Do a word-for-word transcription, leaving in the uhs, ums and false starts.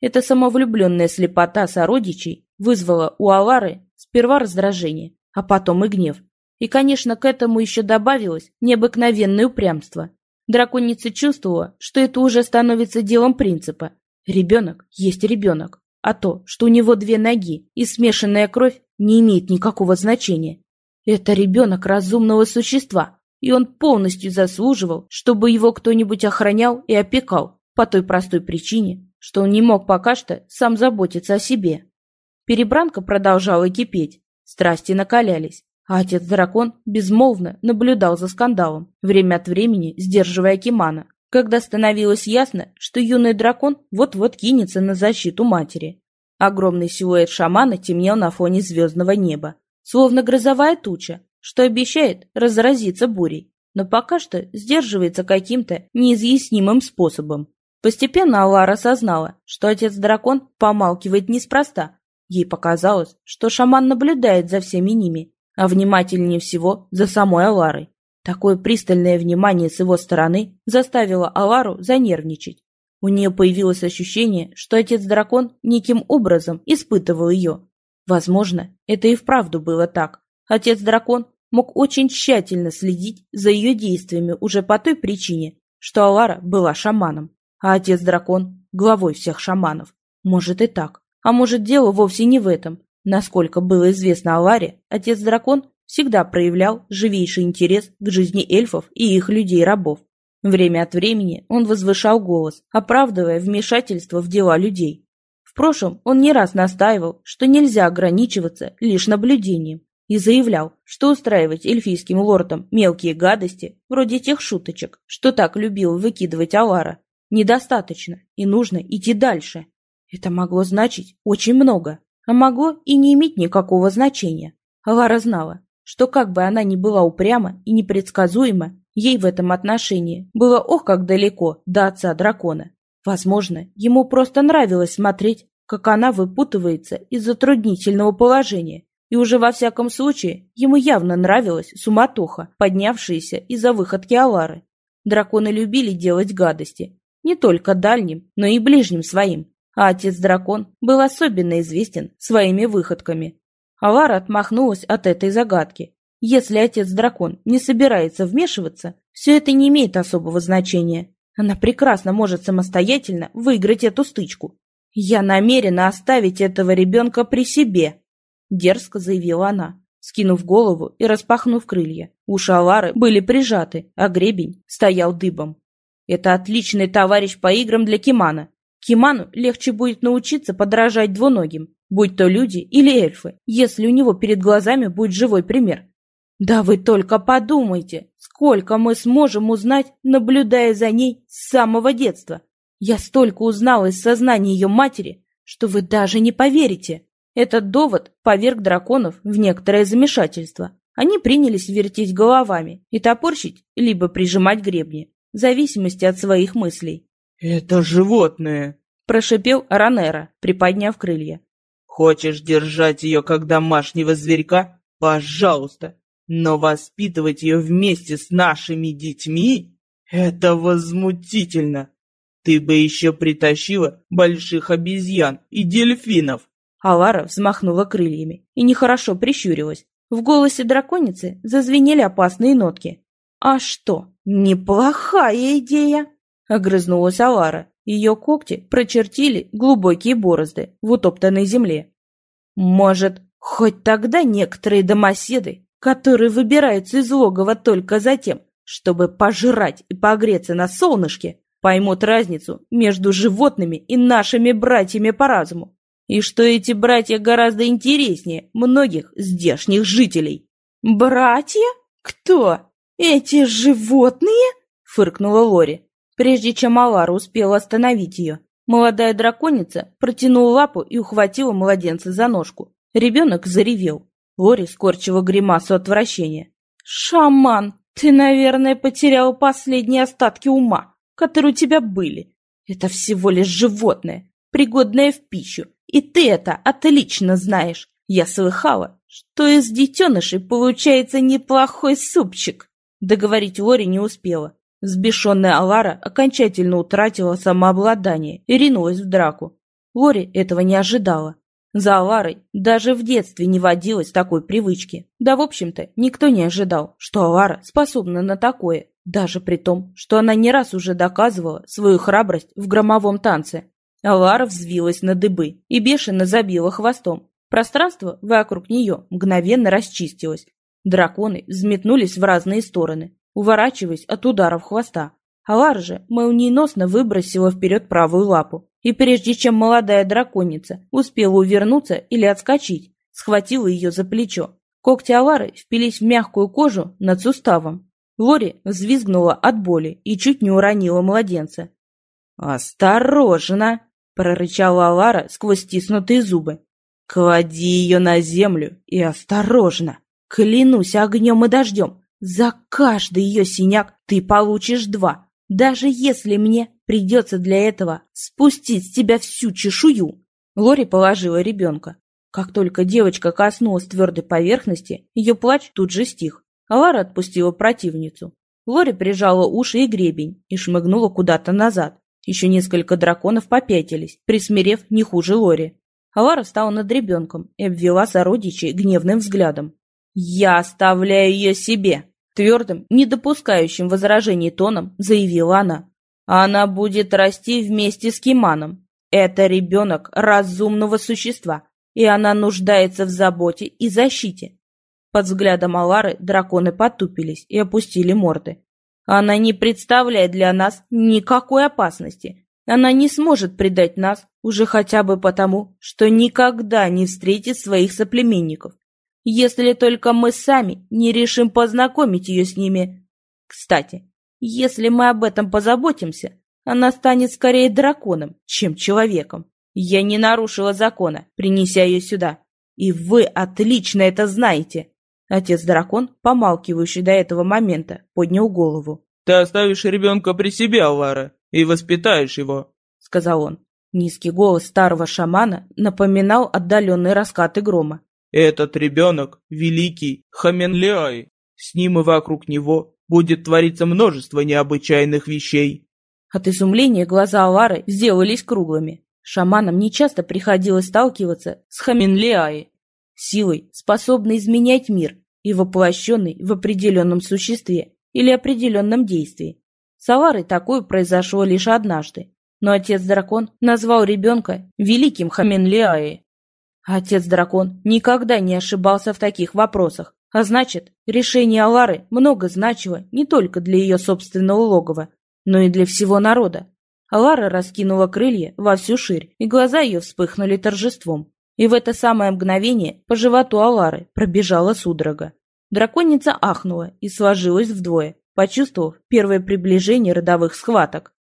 Эта самовлюбленная слепота сородичей вызвала у Алары сперва раздражение, а потом и гнев. И, конечно, к этому еще добавилось необыкновенное упрямство. Драконица чувствовала, что это уже становится делом принципа. Ребенок есть ребенок, а то, что у него две ноги и смешанная кровь, не имеет никакого значения. Это ребенок разумного существа, и он полностью заслуживал, чтобы его кто-нибудь охранял и опекал, по той простой причине, что он не мог пока что сам заботиться о себе. Перебранка продолжала кипеть, страсти накалялись, а отец-дракон безмолвно наблюдал за скандалом, время от времени сдерживая Кимана, когда становилось ясно, что юный дракон вот-вот кинется на защиту матери. Огромный силуэт шамана темнел на фоне звездного неба, словно грозовая туча, что обещает разразиться бурей, но пока что сдерживается каким-то неизъяснимым способом. Постепенно Алара осознала, что отец-дракон помалкивает неспроста. Ей показалось, что шаман наблюдает за всеми ними, а внимательнее всего за самой Аларой. Такое пристальное внимание с его стороны заставило Алару занервничать. У нее появилось ощущение, что отец-дракон неким образом испытывал ее. Возможно, это и вправду было так. Отец-дракон мог очень тщательно следить за ее действиями уже по той причине, что Алара была шаманом, а отец-дракон – главой всех шаманов. Может и так. А может, дело вовсе не в этом. Насколько было известно Аларе, отец-дракон всегда проявлял живейший интерес к жизни эльфов и их людей-рабов. Время от времени он возвышал голос, оправдывая вмешательство в дела людей. В прошлом он не раз настаивал, что нельзя ограничиваться лишь наблюдением, и заявлял, что устраивать эльфийским лордам мелкие гадости, вроде тех шуточек, что так любил выкидывать Алара, недостаточно, и нужно идти дальше. Это могло значить очень много, а могло и не иметь никакого значения. Алара знала, что как бы она ни была упряма и непредсказуема, ей в этом отношении было ох как далеко до отца дракона. Возможно, ему просто нравилось смотреть, как она выпутывается из затруднительного положения, и уже во всяком случае ему явно нравилась суматоха, поднявшаяся из-за выходки Алары. Драконы любили делать гадости, не только дальним, но и ближним своим, а отец-дракон был особенно известен своими выходками. Алара отмахнулась от этой загадки. Если отец-дракон не собирается вмешиваться, все это не имеет особого значения. Она прекрасно может самостоятельно выиграть эту стычку. «Я намерена оставить этого ребенка при себе», — дерзко заявила она, скинув голову и распахнув крылья. Уши Алары были прижаты, а гребень стоял дыбом. «Это отличный товарищ по играм для Кимана. Киману легче будет научиться подражать двуногим, будь то люди или эльфы, если у него перед глазами будет живой пример. Да вы только подумайте, сколько мы сможем узнать, наблюдая за ней с самого детства. Я столько узнала из сознания ее матери, что вы даже не поверите». Этот довод поверг драконов в некоторое замешательство. Они принялись вертеть головами и топорщить, либо прижимать гребни, в зависимости от своих мыслей. «Это животное!» – прошипел Ранера, приподняв крылья. «Хочешь держать ее как домашнего зверька? Пожалуйста! Но воспитывать ее вместе с нашими детьми – это возмутительно! Ты бы еще притащила больших обезьян и дельфинов!» Алара взмахнула крыльями и нехорошо прищурилась. В голосе драконицы зазвенели опасные нотки. «А что, неплохая идея!» — огрызнулась Алара. Ее когти прочертили глубокие борозды в утоптанной земле. «Может, хоть тогда некоторые домоседы, которые выбираются из логова только за тем, чтобы пожрать и погреться на солнышке, поймут разницу между животными и нашими братьями по разуму, и что эти братья гораздо интереснее многих здешних жителей». «Братья? Кто? Эти животные?» — фыркнула Лори, прежде чем Алара успела остановить ее. Молодая драконица протянула лапу и ухватила младенца за ножку. Ребенок заревел. Лори скорчила гримасу отвращения. «Шаман, ты, наверное, потерял последние остатки ума, которые у тебя были. Это всего лишь животное, пригодное в пищу, и ты это отлично знаешь. Я слыхала, что из детенышей получается неплохой супчик». Договорить Лори не успела. Взбешенная Алара окончательно утратила самообладание и ринулась в драку. Лори этого не ожидала. За Аларой даже в детстве не водилось такой привычки. Да, в общем-то, никто не ожидал, что Алара способна на такое, даже при том, что она не раз уже доказывала свою храбрость в громовом танце. Алара взвилась на дыбы и бешено забила хвостом. Пространство вокруг нее мгновенно расчистилось. Драконы взметнулись в разные стороны, уворачиваясь от ударов хвоста. Алара же молниеносно выбросила вперед правую лапу, и прежде чем молодая драконица успела увернуться или отскочить, схватила ее за плечо. Когти Алары впились в мягкую кожу над суставом. Лори взвизгнула от боли и чуть не уронила младенца. «Осторожно!» – прорычала Алара сквозь стиснутые зубы. «Клади ее на землю и осторожно! Клянусь огнем и дождем, за каждый ее синяк ты получишь два, даже если мне придется для этого спустить с тебя всю чешую!» Лори положила ребенка. Как только девочка коснулась твердой поверхности, ее плач тут же стих. Алара отпустила противницу. Лори прижала уши и гребень и шмыгнула куда-то назад. Еще несколько драконов попятились, присмирев не хуже Лори. Алара встала над ребенком и обвела сородичей гневным взглядом. «Я оставляю ее себе!» Твердым, не допускающим возражений тоном заявила она. «Она будет расти вместе с Киманом. Это ребенок разумного существа, и она нуждается в заботе и защите». Под взглядом Алары драконы потупились и опустили морды. «Она не представляет для нас никакой опасности. Она не сможет предать нас уже хотя бы потому, что никогда не встретит своих соплеменников. Если только мы сами не решим познакомить ее с ними. Кстати, если мы об этом позаботимся, она станет скорее драконом, чем человеком. Я не нарушила закона, принеся ее сюда. И вы отлично это знаете». Отец-дракон, помалкивающий до этого момента, поднял голову. «Ты оставишь ребенка при себе, Алара, и воспитаешь его», — сказал он. Низкий голос старого шамана напоминал отдаленные раскаты грома. «Этот ребенок — великий Хаменлеай. С ним и вокруг него будет твориться множество необычайных вещей». От изумления глаза Алары сделались круглыми. Шаманам нечасто приходилось сталкиваться с Хаменлеай, силой, способной изменять мир и воплощенной в определенном существе или определенном действии. С Аларой такое произошло лишь однажды, но отец-дракон назвал ребенка великим Хаменлеай. Отец-дракон никогда не ошибался в таких вопросах, а значит, решение Алары много значило не только для ее собственного логова, но и для всего народа. Алара раскинула крылья во всю ширь, и глаза ее вспыхнули торжеством. И в это самое мгновение по животу Алары пробежала судорога. Драконица ахнула и сложилась вдвое, почувствовав первое приближение родовых схваток.